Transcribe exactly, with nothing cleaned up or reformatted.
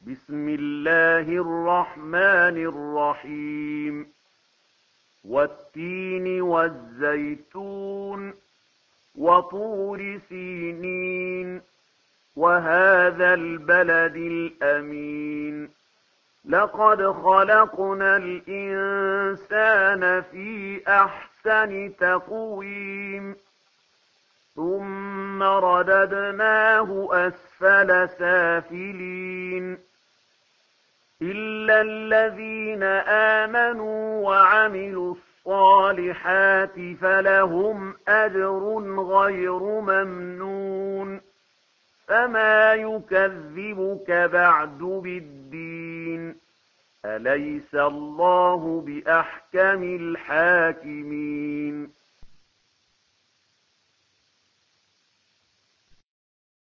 بسم الله الرحمن الرحيم والتين والزيتون وطور سينين وهذا البلد الأمين لقد خلقنا الإنسان في أحسن تقويم ثم رددناه أسفل سافلين إلا الذين آمنوا وعملوا الصالحات فلهم أجر غير ممنون فما يكذبك بعد بالدين أليس الله بأحكم الحاكمين